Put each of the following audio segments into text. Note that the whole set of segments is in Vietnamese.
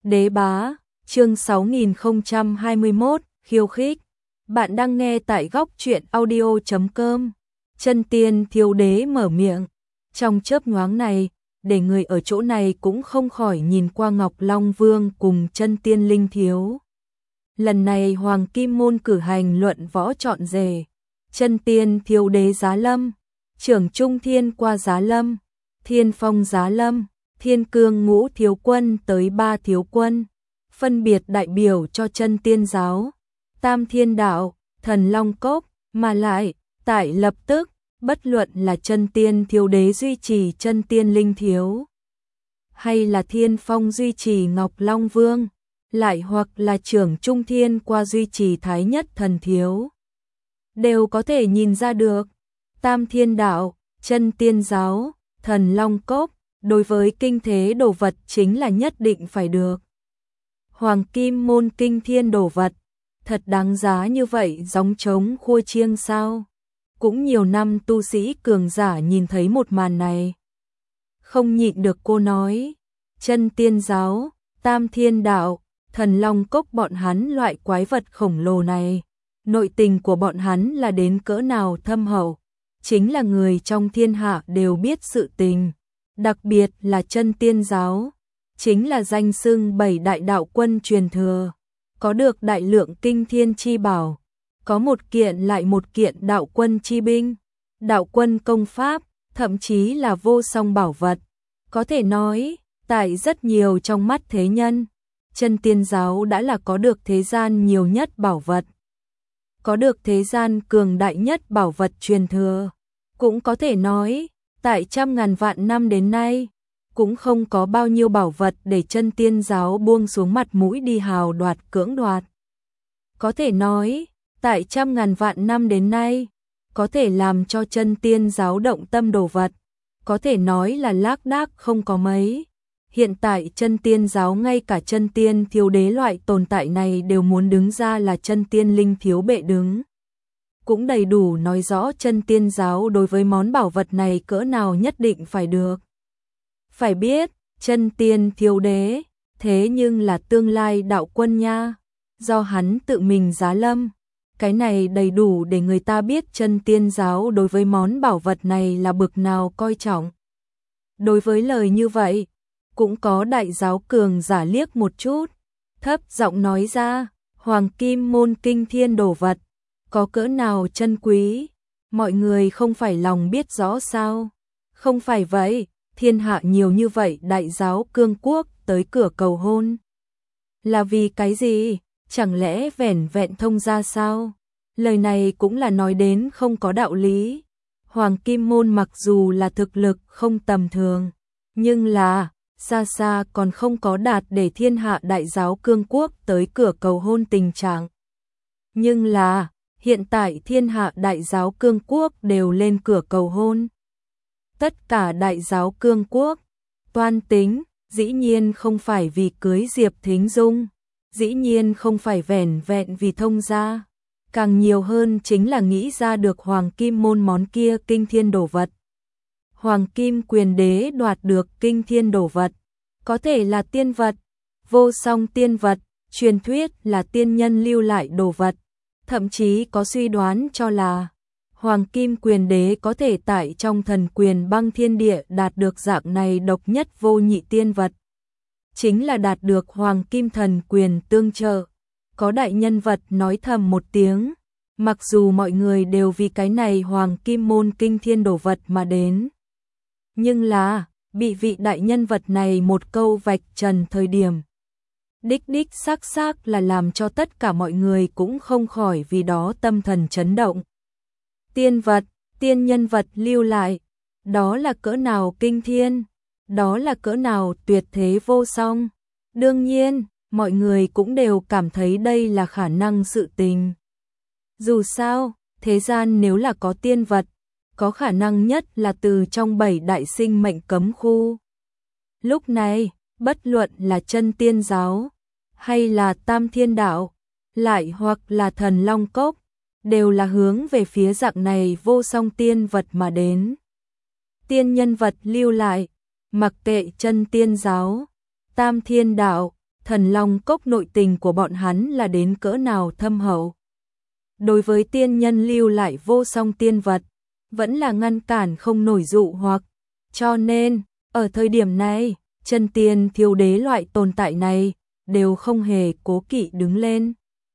Đế bá, chương 6021, khiêu khích. Bạn đang nghe tại góc truyện audio.com. Chân tiên thiếu đế mở miệng. Trong chớp nhoáng này, để người ở chỗ này cũng không khỏi nhìn qua Ngọc Long Vương cùng chân tiên linh thiếu. Lần này Hoàng Kim Môn cử hành luận võ trọn rể. Chân tiên thiếu đế giá lâm, trưởng trung thiên qua giá lâm, thiên phong giá lâm, thiên cương ngũ thiếu quân tới 3 thiếu quân, phân biệt đại biểu cho chân tiên giáo, tam thiên đạo, thần long cốc, mà lại, tại lập tức, bất luận là chân tiên thiếu đế duy trì chân tiên linh thiếu, hay là thiên phong duy trì Ngọc Long Vương, lại hoặc là trưởng trung thiên qua duy trì thái nhất thần thiếu, đều có thể nhìn ra được, tam thiên đạo, chân tiên giáo, thần long cốc, đối với kinh thế đồ vật chính là nhất định phải được. Hoàng Kim Môn kinh thiên đồ vật, thật đáng giá như vậy gióng trống khua chiêng sao? Cũng nhiều năm tu sĩ cường giả nhìn thấy một màn này. Không nhịn được cô nói, chân tiên giáo, tam thiên đạo, thần long cốc bọn hắn loại quái vật khổng lồ này. Nội tình của bọn hắn là đến cỡ nào thâm hậu, chính là người trong thiên hạ đều biết sự tình. Đặc biệt là chân tiên giáo, chính là danh xưng 7 đại đạo quân truyền thừa, có được đại lượng kinh thiên chi bảo, có một kiện lại một kiện đạo quân chi binh, đạo quân công pháp, thậm chí là vô song bảo vật. Có thể nói, tại rất nhiều trong mắt thế nhân, chân tiên giáo đã là có được thế gian nhiều nhất bảo vật, có được thế gian cường đại nhất bảo vật truyền thừa. Cũng có thể nói, tại trăm ngàn vạn năm đến nay, cũng không có bao nhiêu bảo vật để chân tiên giáo buông xuống mặt mũi đi hào đoạt cưỡng đoạt. Có thể nói, tại trăm ngàn vạn năm đến nay, có thể làm cho chân tiên giáo động tâm đồ vật, có thể nói là lác đác không có mấy. Hiện tại chân tiên giáo ngay cả chân tiên thiếu đế loại tồn tại này đều muốn đứng ra là chân tiên linh thiếu bệ đứng. Cũng đầy đủ nói rõ chân tiên giáo đối với món bảo vật này cỡ nào nhất định phải được. Phải biết, chân tiên thiếu đế, thế nhưng là tương lai đạo quân nha, do hắn tự mình giá lâm. Cái này đầy đủ để người ta biết chân tiên giáo đối với món bảo vật này là bực nào coi trọng. Đối với lời như vậy, cũng có đại giáo cường giả liếc một chút, thấp giọng nói ra, Hoàng Kim Môn kinh thiên đồ vật, có cỡ nào chân quý, mọi người không phải lòng biết rõ sao? Không phải vậy, thiên hạ nhiều như vậy đại giáo cương quốc tới cửa cầu hôn. Là vì cái gì? Chẳng lẽ vẻn vẹn thông ra sao? Lời này cũng là nói đến không có đạo lý. Hoàng Kim Môn mặc dù là thực lực không tầm thường, nhưng là xa xa còn không có đạt để thiên hạ đại giáo cương quốc tới cửa cầu hôn tình trạng. Nhưng là hiện tại thiên hạ đại giáo cương quốc đều lên cửa cầu hôn. Tất cả đại giáo cương quốc, toan tính, dĩ nhiên không phải vì cưới Diệp Thính Dung, dĩ nhiên không phải vẻn vẹn vì thông gia, càng nhiều hơn chính là nghĩ ra được Hoàng Kim Môn món kia kinh thiên đồ vật. Hoàng Kim Quyền Đế đoạt được kinh thiên đồ vật, có thể là tiên vật, vô song tiên vật, truyền thuyết là tiên nhân lưu lại đồ vật. Thậm chí có suy đoán cho là Hoàng Kim Quyền Đế có thể tại trong thần quyền băng thiên địa đạt được dạng này độc nhất vô nhị tiên vật. Chính là đạt được Hoàng Kim thần quyền tương trợ. Có đại nhân vật nói thầm một tiếng, mặc dù mọi người đều vì cái này Hoàng Kim Môn kinh thiên đồ vật mà đến. Nhưng là, bị vị đại nhân vật này một câu vạch trần thời điểm. Đích đích xác là làm cho tất cả mọi người cũng không khỏi vì đó tâm thần chấn động. Tiên vật, tiên nhân vật lưu lại, đó là cỡ nào kinh thiên, đó là cỡ nào tuyệt thế vô song. Đương nhiên, mọi người cũng đều cảm thấy đây là khả năng sự tình. Dù sao, thế gian nếu là có tiên vật, có khả năng nhất là từ trong 7 đại sinh mệnh cấm khu. Lúc này, bất luận là chân tiên giáo, hay là tam thiên đạo, lại hoặc là thần long cốc, đều là hướng về phía dạng này vô song tiên vật mà đến. Tiên nhân vật lưu lại, mặc kệ chân tiên giáo, tam thiên đạo, Thần Long Cốc nội tình của bọn hắn là đến cỡ nào thâm hậu. Đối với tiên nhân lưu lại vô song tiên vật, vẫn là ngăn cản không nổi dụ hoặc. Cho nên, ở thời điểm này, chân tiên thiếu đế loại tồn tại này, đều không hề cố kỵ đứng lên.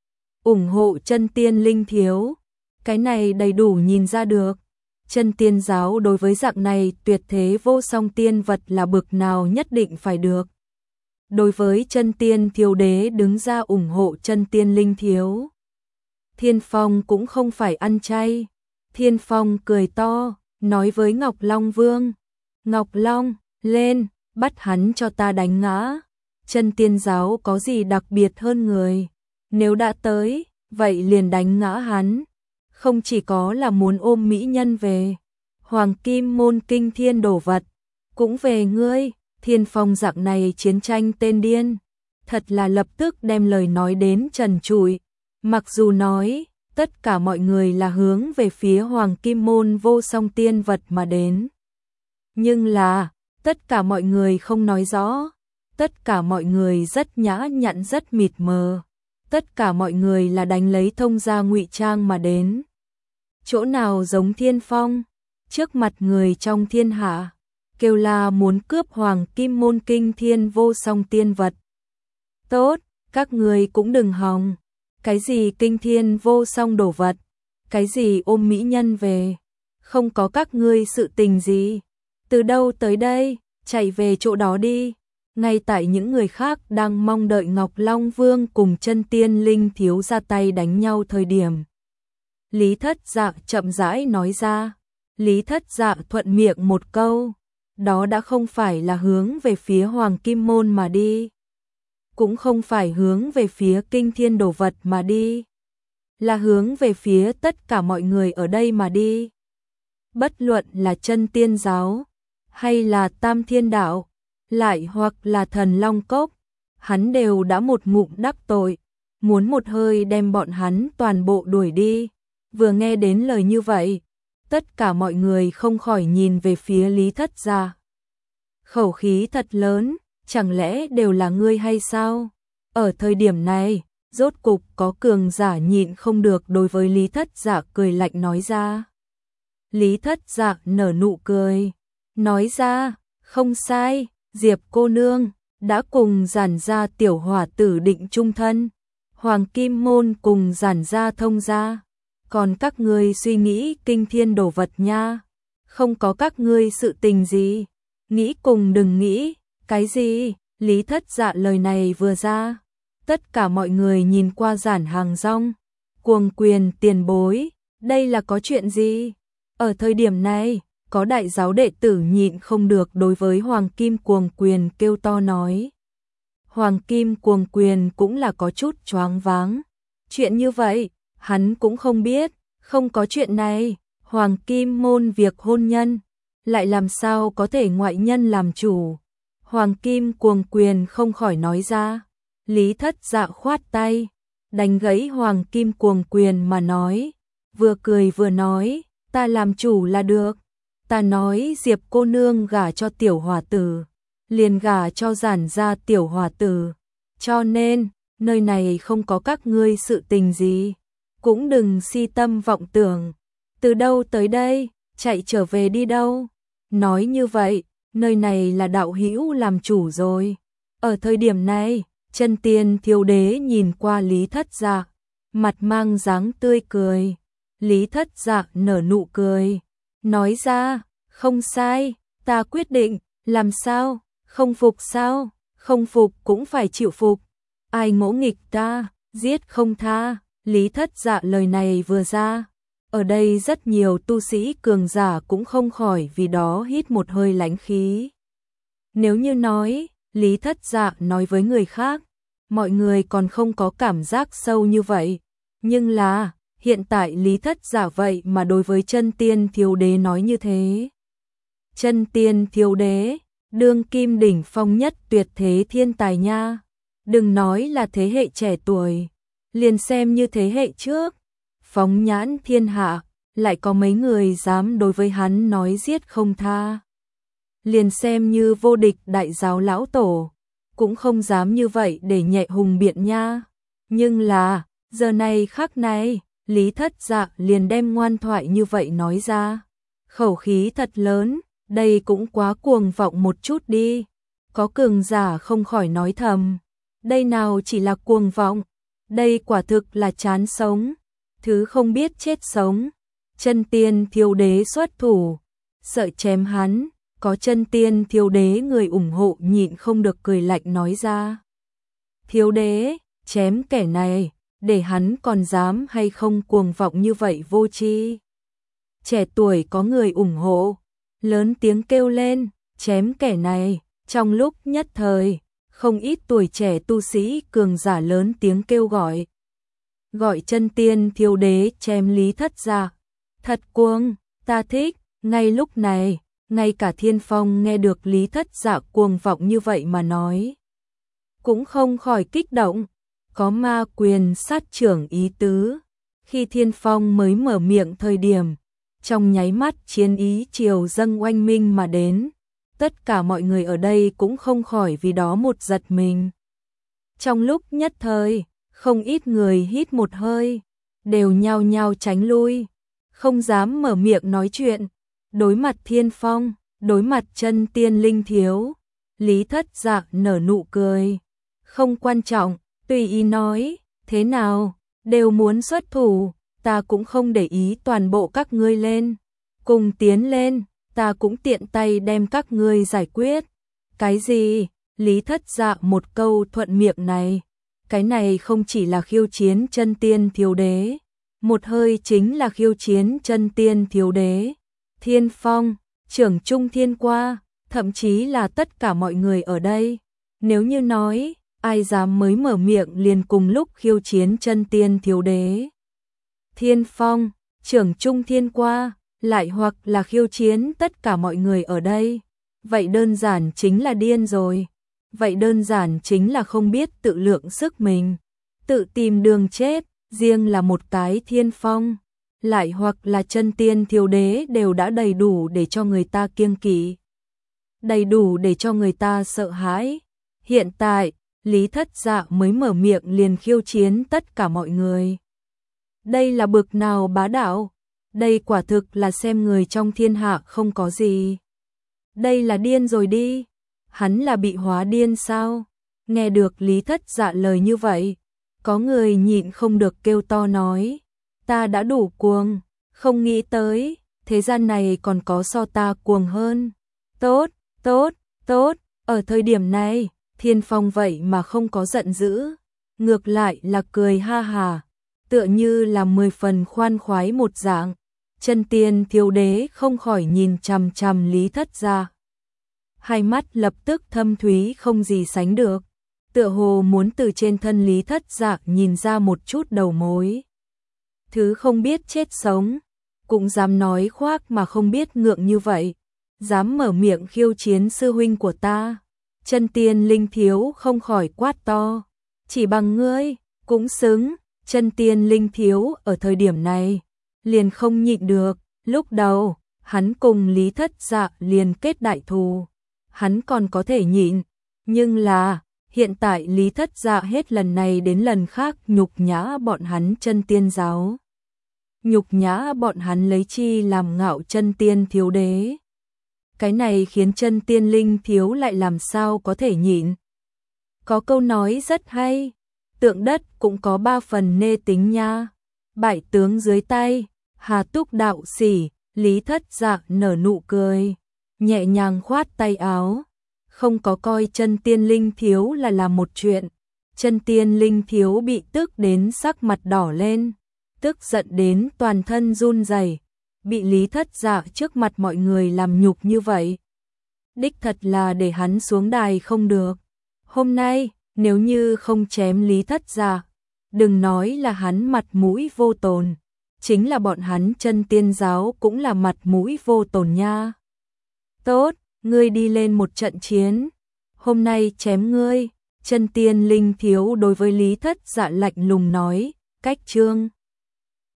Ủng hộ chân tiên linh thiếu. Cái này đầy đủ nhìn ra được. Chân tiên giáo đối với dạng này tuyệt thế vô song tiên vật là bực nào nhất định phải được. Đối với chân tiên thiếu đế đứng ra ủng hộ chân tiên linh thiếu. Thiên Phong cũng không phải ăn chay. Thiên Phong cười to, nói với Ngọc Long Vương. Ngọc Long, lên, bắt hắn cho ta đánh ngã. Chân tiên giáo có gì đặc biệt hơn người. Nếu đã tới, vậy liền đánh ngã hắn. Không chỉ có là muốn ôm mỹ nhân về. Hoàng Kim Môn kinh thiên đổ vật. Cũng về ngươi. Thiên Phong dạng này chiến tranh tên điên. Thật là lập tức đem lời nói đến trần trụi. Mặc dù nói, tất cả mọi người là hướng về phía Hoàng Kim Môn vô song tiên vật mà đến. Nhưng là, tất cả mọi người không nói rõ. Tất cả mọi người rất nhã nhặn rất mịt mờ. Tất cả mọi người là đánh lấy thông gia ngụy trang mà đến. Chỗ nào giống Thiên Phong, trước mặt người trong thiên hạ, kêu la muốn cướp Hoàng Kim Môn kinh thiên vô song tiên vật. Tốt, các người cũng đừng hòng. Cái gì kinh thiên vô song đồ vật, cái gì ôm mỹ nhân về, không có các ngươi sự tình gì. Từ đâu tới đây, chạy về chỗ đó đi. Ngay tại những người khác đang mong đợi Ngọc Long Vương cùng chân tiên linh thiếu ra tay đánh nhau thời điểm. Lý Thất Dạ chậm rãi nói ra. Lý Thất Dạ thuận miệng một câu. Đó đã không phải là hướng về phía Hoàng Kim Môn mà đi. Cũng không phải hướng về phía kinh thiên đồ vật mà đi. Là hướng về phía tất cả mọi người ở đây mà đi. Bất luận là chân tiên giáo, hay là Tam Thiên Đạo, lại hoặc là Thần Long Cốc, hắn đều đã một ngụm đắc tội, muốn một hơi đem bọn hắn toàn bộ đuổi đi. Vừa nghe đến lời như vậy, tất cả mọi người không khỏi nhìn về phía Lý Thất Dạ. Khẩu khí thật lớn, chẳng lẽ đều là ngươi hay sao? Ở thời điểm này, rốt cục có cường giả nhịn không được đối với Lý Thất Dạ cười lạnh nói ra. Lý Thất Dạ nở nụ cười, nói ra, không sai, Diệp cô nương đã cùng Giản gia tiểu hỏa tử định chung thân, Hoàng Kim Môn cùng Giản gia thông gia, còn các ngươi suy nghĩ kinh thiên đồ vật nha, không có các ngươi sự tình gì, nghĩ cùng đừng nghĩ, cái gì? Lý Thất Dạ lời này vừa ra, tất cả mọi người nhìn qua Giản Hàng Rong, Cuồng Quyền tiền bối, đây là có chuyện gì? Ở thời điểm này, có đại giáo đệ tử nhịn không được đối với Hoàng Kim Cuồng Quyền kêu to nói. Hoàng Kim Cuồng Quyền cũng là có chút choáng váng. Chuyện như vậy, hắn cũng không biết, không có chuyện này, Hoàng Kim Môn việc hôn nhân, lại làm sao có thể ngoại nhân làm chủ. Hoàng Kim Cuồng Quyền không khỏi nói ra. Lý Thất Dạ khoát tay, đánh gãy Hoàng Kim Cuồng Quyền mà nói, vừa cười vừa nói, ta làm chủ là được. Ta nói Diệp cô nương gả cho tiểu hòa tử, liền gả cho Giản gia tiểu hòa tử. Cho nên, nơi này không có các ngươi sự tình gì. Cũng đừng si tâm vọng tưởng. Từ đâu tới đây, chạy trở về đi đâu. Nói như vậy, nơi này là đạo hữu làm chủ rồi. Ở thời điểm này, chân tiên thiếu đế nhìn qua Lý Thất Dạ, mặt mang dáng tươi cười. Lý Thất Dạ nở nụ cười, nói ra, không sai, ta quyết định, làm sao, không phục sao, không phục cũng phải chịu phục. Ai ngỗ nghịch ta, giết không tha. Lý Thất Dạ lời này vừa ra, ở đây rất nhiều tu sĩ cường giả cũng không khỏi vì đó hít một hơi lãnh khí. Nếu như nói, Lý Thất Dạ nói với người khác, mọi người còn không có cảm giác sâu như vậy. Nhưng là, hiện tại Lý Thất Dạ vậy mà đối với chân tiên thiếu đế nói như thế. Chân tiên thiếu đế, đương kim đỉnh phong nhất tuyệt thế thiên tài nha. Đừng nói là thế hệ trẻ tuổi, liền xem như thế hệ trước. Phóng nhãn thiên hạ, lại có mấy người dám đối với hắn nói giết không tha. Liền xem như vô địch đại giáo lão tổ, cũng không dám như vậy để nhẹ hùng biện nha. Nhưng là, giờ này khắc này, Lý Thất Dạ liền đem ngoan thoại như vậy nói ra. Khẩu khí thật lớn, đây cũng quá cuồng vọng một chút đi. Có cường giả không khỏi nói thầm. Đây nào chỉ là cuồng vọng, đây quả thực là chán sống. Thứ không biết chết sống. Chân tiên thiếu đế xuất thủ, sợ chém hắn. Có chân tiên thiếu đế người ủng hộ nhịn không được cười lạnh nói ra. Thiếu đế, chém kẻ này, để hắn còn dám hay không cuồng vọng như vậy vô tri. Trẻ tuổi có người ủng hộ, lớn tiếng kêu lên, chém kẻ này. Trong lúc nhất thời, không ít tuổi trẻ tu sĩ cường giả lớn tiếng kêu gọi. Gọi chân tiên thiếu đế chém Lý Thất Dạ. Thật cuồng, ta thích. Ngay lúc này, ngay cả Thiên Phong nghe được Lý Thất Dạ cuồng vọng như vậy mà nói, cũng không khỏi kích động, có ma quyền sát trưởng ý tứ. Khi Thiên Phong mới mở miệng thời điểm, trong nháy mắt chiến ý triều dâng oanh minh mà đến, tất cả mọi người ở đây cũng không khỏi vì đó một giật mình. Trong lúc nhất thời, không ít người hít một hơi, đều nhao nhao tránh lui, không dám mở miệng nói chuyện. Đối mặt Thiên Phong, đối mặt chân tiên linh thiếu, Lý Thất Dạ nở nụ cười. Không quan trọng, tùy ý nói, thế nào, đều muốn xuất thủ, ta cũng không để ý toàn bộ các ngươi lên. Cùng tiến lên, ta cũng tiện tay đem các ngươi giải quyết. Cái gì? Lý Thất Dạ một câu thuận miệng này. Cái này không chỉ là khiêu chiến chân tiên thiếu đế, một hơi chính là khiêu chiến chân tiên thiếu đế. Thiên Phong, trưởng Trung Thiên qua, thậm chí là tất cả mọi người ở đây. Nếu như nói, ai dám mới mở miệng liền cùng lúc khiêu chiến chân tiên thiếu đế. Thiên Phong, trưởng Trung Thiên qua, lại hoặc là khiêu chiến tất cả mọi người ở đây. Vậy đơn giản chính là điên rồi. Vậy đơn giản chính là không biết tự lượng sức mình. Tự tìm đường chết, riêng là một cái Thiên Phong. Lại hoặc là chân tiên thiếu đế đều đã đầy đủ để cho người ta kiêng kỵ, đầy đủ để cho người ta sợ hãi. Hiện tại, Lý Thất Dạ mới mở miệng liền khiêu chiến tất cả mọi người. Đây là bực nào bá đạo, đây quả thực là xem người trong thiên hạ không có gì. Đây là điên rồi đi, hắn là bị hóa điên sao? Nghe được Lý Thất Dạ lời như vậy, có người nhịn không được kêu to nói. Ta đã đủ cuồng, không nghĩ tới, thế gian này còn có so ta cuồng hơn. Tốt, tốt, tốt, ở thời điểm này, Thiên Phong vậy mà không có giận dữ, ngược lại là cười ha hà, tựa như là 10 phần khoan khoái một dạng. Chân tiên thiếu đế không khỏi nhìn chằm chằm Lý Thất Dạ. Hai mắt lập tức thâm thúy không gì sánh được, tựa hồ muốn từ trên thân Lý Thất Dạ nhìn ra một chút đầu mối. Thứ không biết chết sống, cũng dám nói khoác mà không biết ngượng như vậy, dám mở miệng khiêu chiến sư huynh của ta. Chân tiên linh thiếu không khỏi quát to, chỉ bằng ngươi, cũng xứng. Chân tiên linh thiếu ở thời điểm này, liền không nhịn được, lúc đầu, hắn cùng Lý Thất Dạ liền kết đại thù, hắn còn có thể nhịn, nhưng là, hiện tại Lý Thất Dạ hết lần này đến lần khác nhục nhã bọn hắn chân tiên giáo. Nhục nhã bọn hắn lấy chi làm ngạo chân tiên thiếu đế. Cái này khiến chân tiên linh thiếu lại làm sao có thể nhịn. Có câu nói rất hay, tượng đất cũng có 3 phần nê tính nha. Bại tướng dưới tay, hà túc đạo sĩ, Lý Thất Dạ nở nụ cười, nhẹ nhàng khoát tay áo. Không có coi chân tiên linh thiếu là làm một chuyện. Chân tiên linh thiếu bị tức đến sắc mặt đỏ lên, tức giận đến toàn thân run rẩy, bị Lý Thất Dạ trước mặt mọi người làm nhục như vậy. Đích thật là để hắn xuống đài không được. Hôm nay, nếu như không chém Lý Thất Dạ, đừng nói là hắn mặt mũi vô tồn, chính là bọn hắn chân tiên giáo cũng là mặt mũi vô tồn nha. Tốt, ngươi đi lên một trận chiến, hôm nay chém ngươi. Chân tiên linh thiếu đối với Lý Thất Dạ lạnh lùng nói, cách chương